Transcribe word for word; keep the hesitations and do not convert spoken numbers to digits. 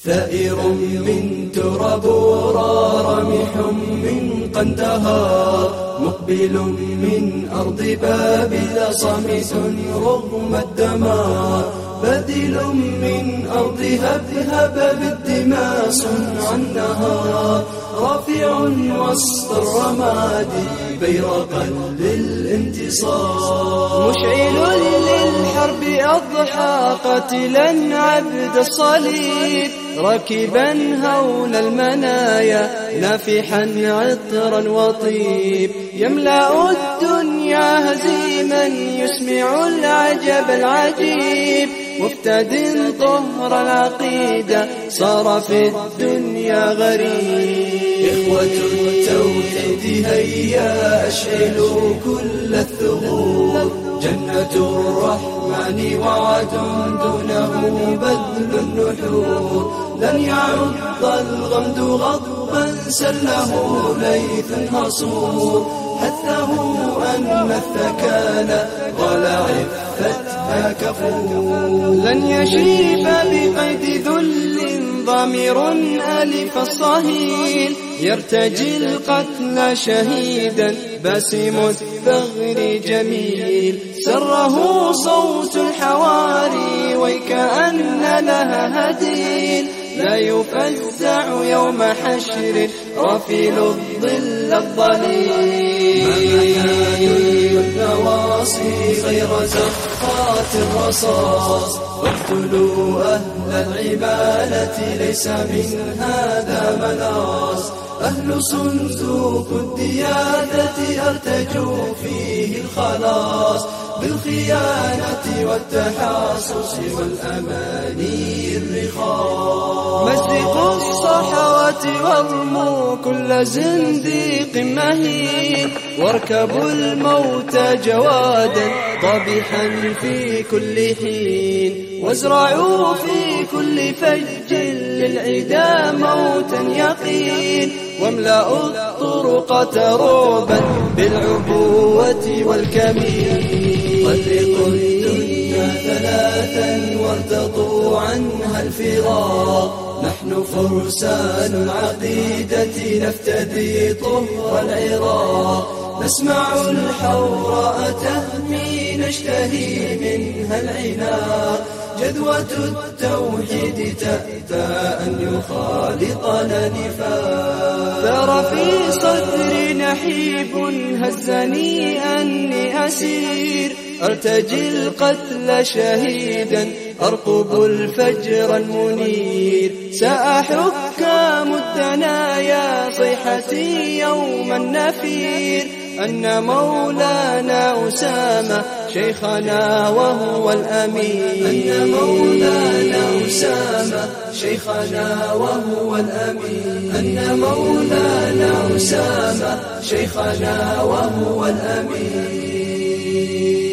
ثائر من تراب رامح من قندهار، مقبل من أرض بابل صامت رغم الدمار، بدل من أرض هبهب بالدماء صنع النهار، رافع وسط الرماد بيرقا للانتصار، مشعل للحرب أضحى قاتلا عبد الصليب، راكبا هون المنايا نافحا عطرا وطيب، يملأ الدنيا هزيما يسمع العجب العجيب، مفتد طهر العقيدة صار في الدنيا غريب. إخوة التوحيد هيا أشعلوا كل الثغور، جنة الرحمن وعد دونه بذل النحور، لن يعض الغمد غضبا سله ليث هصور، حثه أن الثكالى قال عفتها كفور، لن يشيب بقيد ذل ضمير ألف الصهيل، يرتجي القتل شهيدا باسم الثغر جميل، سره صوت الحواري ويكأن لها هديل، لا يفزع يوم حشر رافل الظل الظليل، النواصي غير زخات الرصاص، واقتلوا أهل العبادة ليس من هذا مناص، أهل صندوق الديادة أرتجوا فيه الخلاص، بالخيانة والتحاصص والأماني الرخاص، مزقوا الصحوات وارموا كل زنديق مهين، واركبوا الموت جوادا طابحا في كل حين، وازرعوا في كل فج للعدا موتا يقين، واملأوا الطرقة رعبا بالعبوة والكمين، طلقوا الدنيا ثلاثا وارتضوا عنها الفراق، نحن فرسان العقيدة نفتدي طهر العراق، نسمع الحوراء تهمي نشتهي منها العناق، جذوة التوحيد تأتى أن يخالطنا نفاق، ثار في صدري نحيب هزني أني أسير، أرتجي القتل شهيدا أرقب الفجر المنير، سأحكام الدنايا صيحتي يوم النفير، أن مولانا أسامة شيخنا وهو الأمين، أن مولانا أسامة شيخنا وهو الأمين، أن مولانا أسامة شيخنا وهو الأمين.